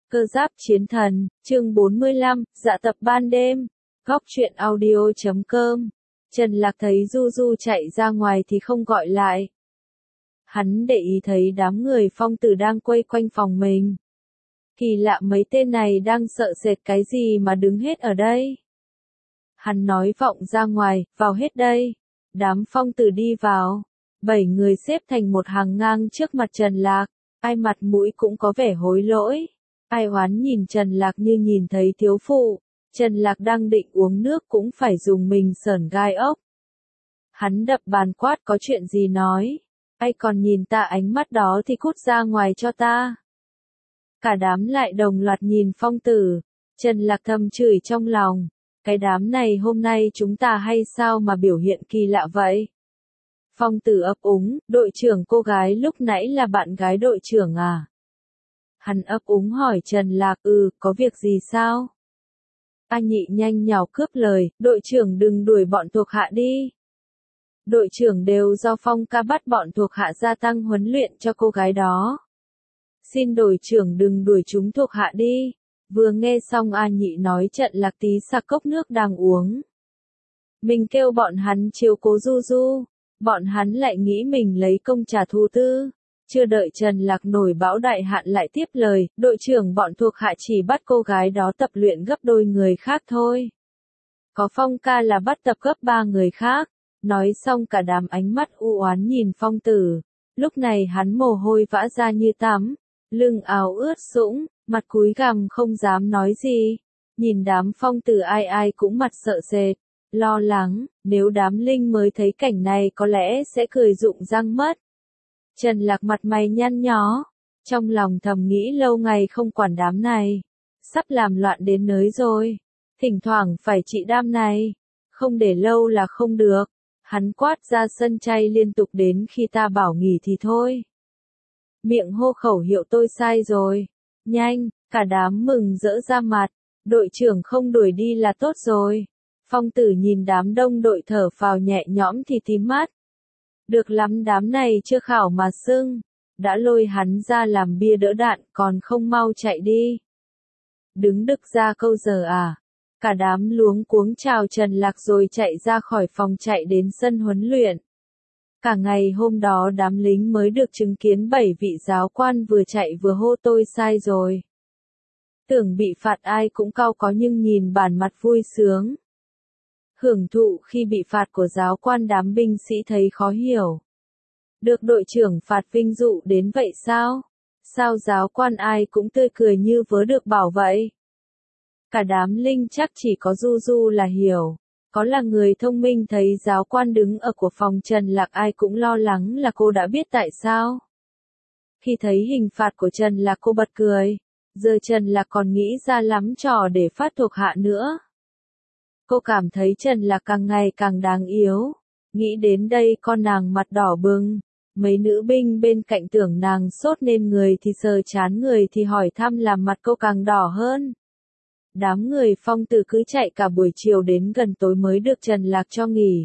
Cơ giáp chiến thần, chương 45, dạ tập ban đêm. Góc truyện audio.com. Trần Lạc thấy Du Du chạy ra ngoài thì không gọi lại. Hắn để ý thấy đám người Phong Tử đang quây quanh phòng mình. Kỳ lạ, mấy tên này đang sợ sệt cái gì mà đứng hết ở đây. Hắn nói vọng ra ngoài, vào hết đây. Đám Phong Tử đi vào. 7 người xếp thành một hàng ngang trước mặt Trần Lạc. Ai mặt mũi cũng có vẻ hối lỗi. Ai oán nhìn Trần Lạc như nhìn thấy thiếu phụ. Trần Lạc đang định uống nước cũng phải dùng mình sởn gai ốc. Hắn đập bàn quát, có chuyện gì nói. Ai còn nhìn ta ánh mắt đó thì cút ra ngoài cho ta. Cả đám lại đồng loạt nhìn Phong Tử. Trần Lạc thầm chửi trong lòng. Cái đám này hôm nay chúng ta hay sao mà biểu hiện kỳ lạ vậy? Phong Tử ấp úng, đội trưởng, cô gái lúc nãy là bạn gái đội trưởng à? Hắn ấp úng hỏi Trần Lạc, có việc gì sao? A Nhị nhanh nhảu cướp lời, đội trưởng đừng đuổi bọn thuộc hạ đi. Đội trưởng đều do Phong ca bắt bọn thuộc hạ gia tăng huấn luyện cho cô gái đó. Xin đội trưởng đừng đuổi chúng thuộc hạ đi. Vừa nghe xong A Nhị nói, Trần Lạc tí sặc cốc nước đang uống. Mình kêu bọn hắn chiếu cố Du Du. Bọn hắn lại nghĩ mình lấy công trả thù tư. Chưa đợi Trần Lạc nổi bão đại hạn lại tiếp lời, đội trưởng, bọn thuộc hạ chỉ bắt cô gái đó tập luyện gấp đôi người khác thôi. Có Phong ca là bắt tập gấp 3 người khác. Nói xong cả đám ánh mắt u oán nhìn Phong Tử. Lúc này hắn mồ hôi vã ra như tắm, lưng áo ướt sũng, mặt cúi gằm không dám nói gì. Nhìn đám Phong Tử ai ai cũng mặt sợ sệt, lo lắng, nếu đám linh mới thấy cảnh này có lẽ sẽ cười rụng răng mất. Trần Lạc mặt mày nhăn nhó, trong lòng thầm nghĩ lâu ngày không quản đám này, sắp làm loạn đến nơi rồi, thỉnh thoảng phải trị đam này, không để lâu là không được. Hắn quát ra sân chay liên tục đến khi ta bảo nghỉ thì thôi. Miệng hô khẩu hiệu tôi sai rồi. Nhanh, cả đám mừng rỡ ra mặt, đội trưởng không đuổi đi là tốt rồi. Phong Tử nhìn đám đông đội thở phào nhẹ nhõm thì tím mắt. Được lắm, đám này chưa khảo mà sưng. Đã lôi hắn ra làm bia đỡ đạn còn không mau chạy đi. Đứng đực ra câu giờ à. Cả đám luống cuống chào Trần Lạc rồi chạy ra khỏi phòng chạy đến sân huấn luyện. Cả ngày hôm đó đám lính mới được chứng kiến 7 vị giáo quan vừa chạy vừa hô tôi sai rồi. Tưởng bị phạt ai cũng cau có nhưng nhìn bản mặt vui sướng. Hưởng thụ khi bị phạt của giáo quan, đám binh sĩ thấy khó hiểu. Được đội trưởng phạt vinh dụ đến vậy sao? Sao giáo quan ai cũng tươi cười như vớ được bảo vậy? Cả đám linh chắc chỉ có Du Du là hiểu. Có là người thông minh thấy giáo quan đứng ở của phòng Trần Lạc ai cũng lo lắng là cô đã biết tại sao. Khi thấy hình phạt của Trần Lạc cô bật cười. Giờ Trần Lạc còn nghĩ ra lắm trò để phát thuộc hạ nữa. Cô cảm thấy Trần Lạc càng ngày càng đáng yếu. Nghĩ đến đây con nàng mặt đỏ bừng. Mấy nữ binh bên cạnh tưởng nàng sốt nên người thì sờ chán người thì hỏi thăm làm mặt cô càng đỏ hơn. Đám người Phong Tử cứ chạy cả buổi chiều đến gần tối mới được Trần Lạc cho nghỉ.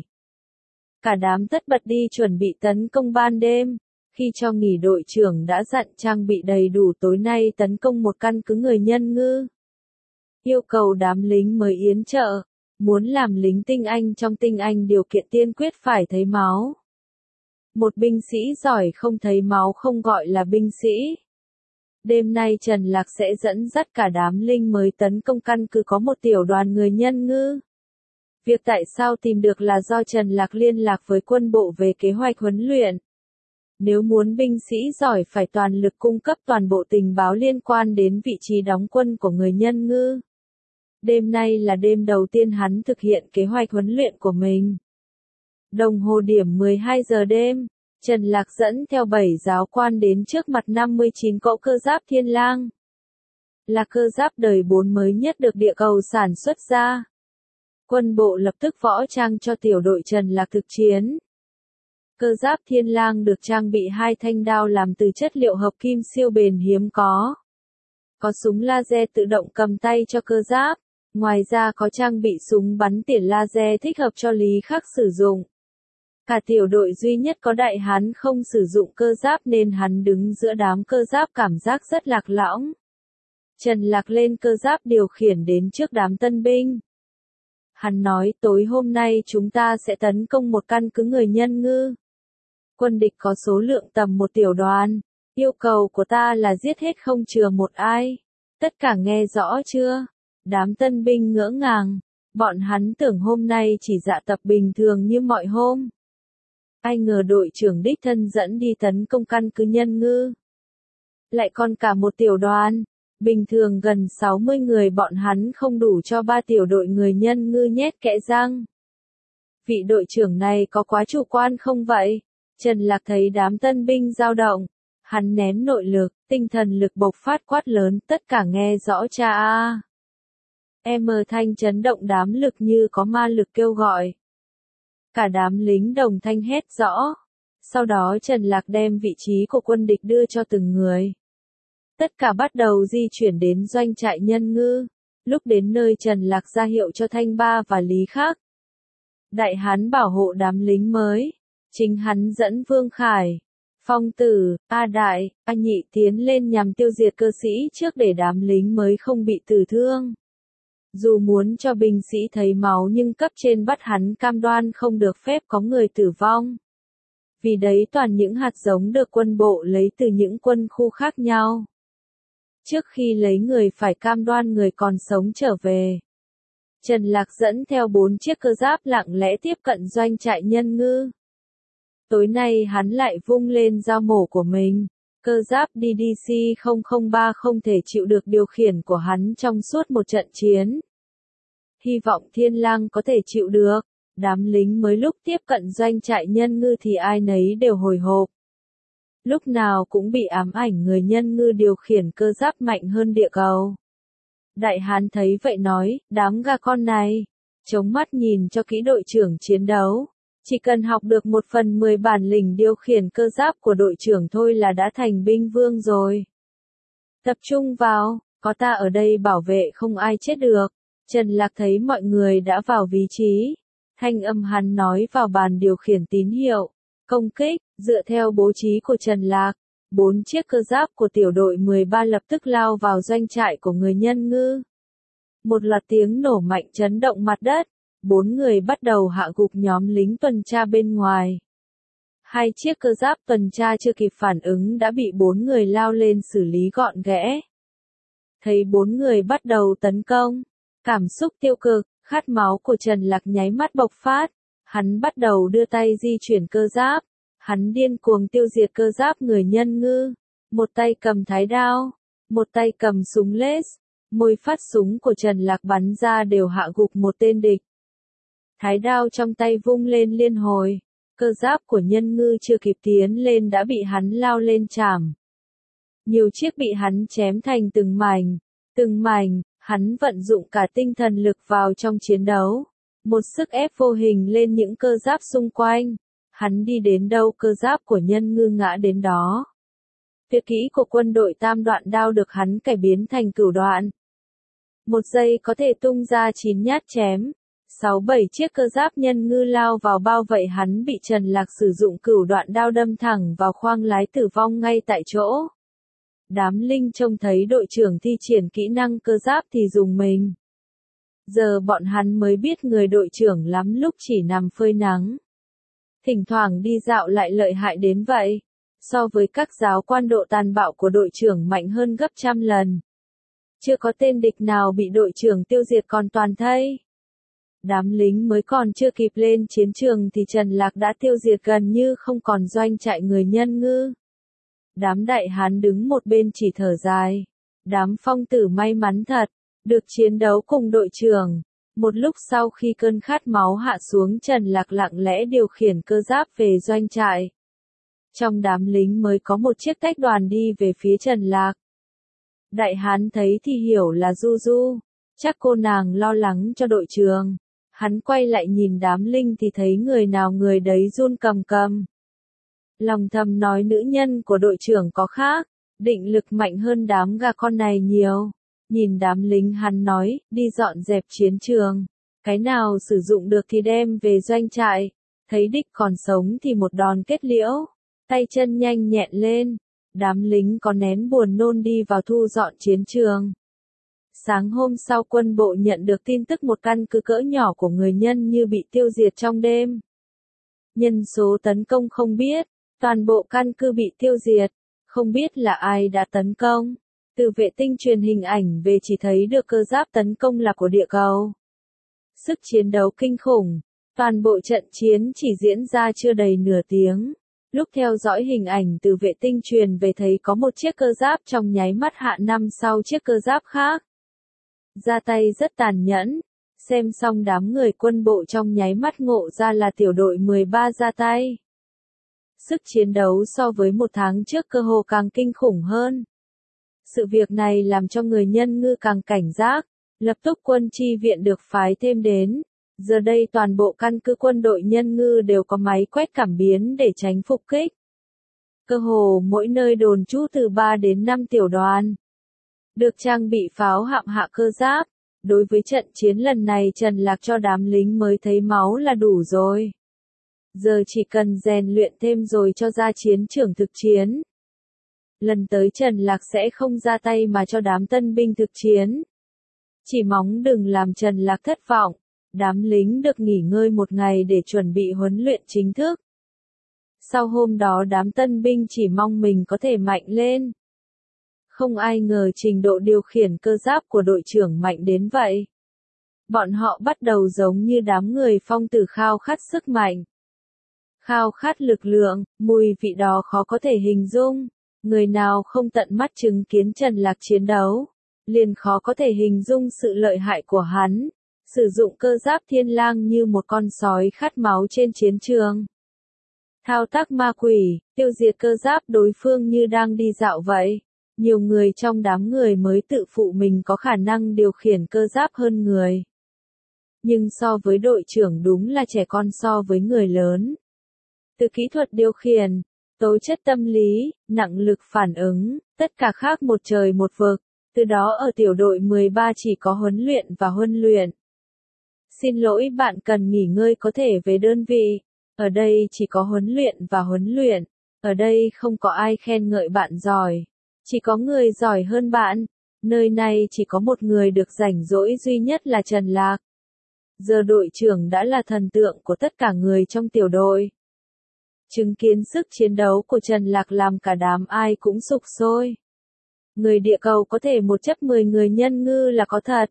Cả đám tất bật đi chuẩn bị tấn công ban đêm. Khi cho nghỉ, đội trưởng đã dặn trang bị đầy đủ tối nay tấn công một căn cứ người nhân ngư. Yêu cầu đám lính mới yến trợ. Muốn làm lính tinh anh trong tinh anh điều kiện tiên quyết phải thấy máu. Một binh sĩ giỏi không thấy máu không gọi là binh sĩ. Đêm nay Trần Lạc sẽ dẫn dắt cả đám linh mới tấn công căn cứ có một tiểu đoàn người nhân ngư. Việc tại sao tìm được là do Trần Lạc liên lạc với quân bộ về kế hoạch huấn luyện. Nếu muốn binh sĩ giỏi phải toàn lực cung cấp toàn bộ tình báo liên quan đến vị trí đóng quân của người nhân ngư. Đêm nay là đêm đầu tiên hắn thực hiện kế hoạch huấn luyện của mình. Đồng hồ điểm 12 giờ đêm. Trần Lạc dẫn theo 7 giáo quan đến trước mặt 59 cỗ cơ giáp Thiên Lang. Là cơ giáp đời 4 mới nhất được địa cầu sản xuất ra. Quân bộ lập tức võ trang cho tiểu đội Trần Lạc thực chiến. Cơ giáp Thiên Lang được trang bị 2 thanh đao làm từ chất liệu hợp kim siêu bền hiếm có. Có súng laser tự động cầm tay cho cơ giáp. Ngoài ra có trang bị súng bắn tỉa laser thích hợp cho Lý Khắc sử dụng. Cả tiểu đội duy nhất có đại hán không sử dụng cơ giáp nên hắn đứng giữa đám cơ giáp cảm giác rất lạc lõng. Trần Lạc lên cơ giáp điều khiển đến trước đám tân binh. Hắn nói tối hôm nay chúng ta sẽ tấn công một căn cứ người nhân ngư. Quân địch có số lượng tầm một tiểu đoàn. Yêu cầu của ta là giết hết không chừa một ai. Tất cả nghe rõ chưa? Đám tân binh ngỡ ngàng. Bọn hắn tưởng hôm nay chỉ dạ tập bình thường như mọi hôm. Ai ngờ đội trưởng đích thân dẫn đi tấn công căn cứ nhân ngư. Lại còn cả một tiểu đoàn. Bình thường gần 60 người bọn hắn không đủ cho 3 tiểu đội người nhân ngư nhét kẽ răng. Vị đội trưởng này có quá chủ quan không vậy? Trần Lạc thấy đám tân binh dao động. Hắn nén nội lực, tinh thần lực bộc phát quát lớn, tất cả nghe rõ cha a. Em thanh chấn động đám lực như có ma lực kêu gọi. Cả đám lính đồng thanh hét rõ. Sau đó Trần Lạc đem vị trí của quân địch đưa cho từng người. Tất cả bắt đầu di chuyển đến doanh trại nhân ngư. Lúc đến nơi Trần Lạc ra hiệu cho Thanh Ba và Lý Khắc. Đại Hán bảo hộ đám lính mới. Chính hắn dẫn Vương Khải, Phong Tử, A Đại, A Nhị tiến lên nhằm tiêu diệt cơ sĩ trước để đám lính mới không bị tử thương. Dù muốn cho binh sĩ thấy máu nhưng cấp trên bắt hắn cam đoan không được phép có người tử vong. Vì đấy toàn những hạt giống được quân bộ lấy từ những quân khu khác nhau. Trước khi lấy người phải cam đoan người còn sống trở về. Trần Lạc dẫn theo 4 chiếc cơ giáp lặng lẽ tiếp cận doanh trại nhân ngư. Tối nay hắn lại vung lên dao mổ của mình. Cơ giáp DDC-003 không thể chịu được điều khiển của hắn trong suốt một trận chiến. Hy vọng Thiên Lang có thể chịu được. Đám lính mới lúc tiếp cận doanh trại nhân ngư thì ai nấy đều hồi hộp. Lúc nào cũng bị ám ảnh người nhân ngư điều khiển cơ giáp mạnh hơn địa cầu. Đại Hán thấy vậy nói, đám gà con này, chống mắt nhìn cho kỹ đội trưởng chiến đấu. Chỉ cần học được 1/10 bản lĩnh điều khiển cơ giáp của đội trưởng thôi là đã thành binh vương rồi. Tập trung vào, có ta ở đây bảo vệ không ai chết được. Trần Lạc thấy mọi người đã vào vị trí. Thanh âm hắn nói vào bàn điều khiển tín hiệu. Công kích, dựa theo bố trí của Trần Lạc. 4 chiếc cơ giáp của tiểu đội 13 lập tức lao vào doanh trại của người nhân ngư. Một loạt tiếng nổ mạnh chấn động mặt đất. 4 người bắt đầu hạ gục nhóm lính tuần tra bên ngoài. 2 chiếc cơ giáp tuần tra chưa kịp phản ứng đã bị 4 người lao lên xử lý gọn ghẽ. Thấy 4 người bắt đầu tấn công, cảm xúc tiêu cực, khát máu của Trần Lạc nháy mắt bộc phát. Hắn bắt đầu đưa tay di chuyển cơ giáp. Hắn điên cuồng tiêu diệt cơ giáp người nhân ngư. Một tay cầm thái đao, một tay cầm súng lết. Mỗi phát súng của Trần Lạc bắn ra đều hạ gục một tên địch. Thái đao trong tay vung lên liên hồi. Cơ giáp của nhân ngư chưa kịp tiến lên đã bị hắn lao lên chảm. Nhiều chiếc bị hắn chém thành từng mảnh. Từng mảnh, hắn vận dụng cả tinh thần lực vào trong chiến đấu. Một sức ép vô hình lên những cơ giáp xung quanh. Hắn đi đến đâu cơ giáp của nhân ngư ngã đến đó. Tuyệt kỹ của quân đội tam đoạn đao được hắn cải biến thành cửu đoạn. Một giây có thể tung ra 9 nhát chém. 6-7 chiếc cơ giáp nhân ngư lao vào bao vây hắn bị Trần Lạc sử dụng cửu đoạn đao đâm thẳng vào khoang lái tử vong ngay tại chỗ. Đám linh trông thấy đội trưởng thi triển kỹ năng cơ giáp thì dùng mình. Giờ bọn hắn mới biết người đội trưởng lắm lúc chỉ nằm phơi nắng. Thỉnh thoảng đi dạo lại lợi hại đến vậy. So với các giáo quan độ tàn bạo của đội trưởng mạnh hơn gấp trăm lần. Chưa có tên địch nào bị đội trưởng tiêu diệt còn toàn thây. Đám lính mới còn chưa kịp lên chiến trường thì Trần Lạc đã tiêu diệt gần như không còn doanh trại người nhân ngư. Đám đại hán đứng một bên chỉ thở dài. Đám Phong Tử may mắn thật, được chiến đấu cùng đội trưởng. Một lúc sau khi cơn khát máu hạ xuống Trần Lạc lặng lẽ điều khiển cơ giáp về doanh trại. Trong đám lính mới có một chiếc tách đoàn đi về phía Trần Lạc. Đại hán thấy thì hiểu là Du Du. Chắc cô nàng lo lắng cho đội trưởng. Hắn quay lại nhìn đám linh thì thấy người nào người đấy run cầm cầm. Lòng thầm nói nữ nhân của đội trưởng có khác, định lực mạnh hơn đám gà con này nhiều. Nhìn đám lính hắn nói, đi dọn dẹp chiến trường. Cái nào sử dụng được thì đem về doanh trại. Thấy địch còn sống thì một đòn kết liễu. Tay chân nhanh nhẹn lên. Đám lính có nén buồn nôn đi vào thu dọn chiến trường. Sáng hôm sau quân bộ nhận được tin tức một căn cứ cỡ nhỏ của người Nhân như bị tiêu diệt trong đêm. Nhân số tấn công không biết, toàn bộ căn cứ bị tiêu diệt, không biết là ai đã tấn công. Từ vệ tinh truyền hình ảnh về chỉ thấy được cơ giáp tấn công là của địa cầu. Sức chiến đấu kinh khủng, toàn bộ trận chiến chỉ diễn ra chưa đầy nửa tiếng. Lúc theo dõi hình ảnh từ vệ tinh truyền về thấy có một chiếc cơ giáp trong nháy mắt hạ năm sau chiếc cơ giáp khác. Ra tay rất tàn nhẫn, xem xong đám người quân bộ trong nháy mắt ngộ ra là tiểu đội 13 ra tay. Sức chiến đấu so với một tháng trước cơ hồ càng kinh khủng hơn. Sự việc này làm cho người Nhân ngư càng cảnh giác, lập tức quân chi viện được phái thêm đến. Giờ đây toàn bộ căn cứ quân đội Nhân ngư đều có máy quét cảm biến để tránh phục kích. Cơ hồ mỗi nơi đồn trú từ 3 đến 5 tiểu đoàn. Được trang bị pháo hạm hạ cơ giáp. Đối với trận chiến lần này Trần Lạc cho đám lính mới thấy máu là đủ rồi. Giờ chỉ cần rèn luyện thêm rồi cho ra chiến trường thực chiến. Lần tới Trần Lạc sẽ không ra tay mà cho đám tân binh thực chiến. Chỉ mong đừng làm Trần Lạc thất vọng. Đám lính được nghỉ ngơi một ngày để chuẩn bị huấn luyện chính thức. Sau hôm đó đám tân binh chỉ mong mình có thể mạnh lên. Không ai ngờ trình độ điều khiển cơ giáp của đội trưởng mạnh đến vậy. Bọn họ bắt đầu giống như đám người phong tử khao khát sức mạnh. Khao khát lực lượng, mùi vị đó khó có thể hình dung. Người nào không tận mắt chứng kiến Trần Lạc chiến đấu, liền khó có thể hình dung sự lợi hại của hắn. Sử dụng cơ giáp thiên lang như một con sói khát máu trên chiến trường. Thao tác ma quỷ, tiêu diệt cơ giáp đối phương như đang đi dạo vậy. Nhiều người trong đám người mới tự phụ mình có khả năng điều khiển cơ giáp hơn người. Nhưng so với đội trưởng đúng là trẻ con so với người lớn. Từ kỹ thuật điều khiển, tố chất tâm lý, năng lực phản ứng, tất cả khác một trời một vực. Từ đó ở tiểu đội 13 chỉ có huấn luyện và huấn luyện. Xin lỗi bạn cần nghỉ ngơi có thể về đơn vị. Ở đây chỉ có huấn luyện và huấn luyện. Ở đây không có ai khen ngợi bạn giỏi. Chỉ có người giỏi hơn bạn. Nơi này chỉ có một người được rảnh rỗi duy nhất là Trần Lạc. Giờ đội trưởng đã là thần tượng của tất cả người trong tiểu đội. Chứng kiến sức chiến đấu của Trần Lạc làm cả đám ai cũng sục sôi. Người địa cầu có thể 1/10 người Nhân ngư là có thật.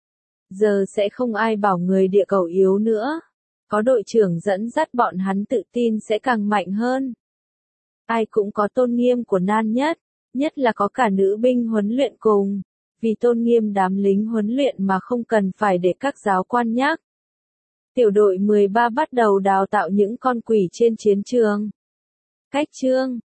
Giờ sẽ không ai bảo người địa cầu yếu nữa. Có đội trưởng dẫn dắt bọn hắn tự tin sẽ càng mạnh hơn. Ai cũng có tôn nghiêm của nan nhất, nhất là có cả nữ binh huấn luyện cùng. Vì tôn nghiêm đám lính huấn luyện mà không cần phải để các giáo quan nhắc. Tiểu đội 13 bắt đầu đào tạo những con quỷ trên chiến trường. Cách chương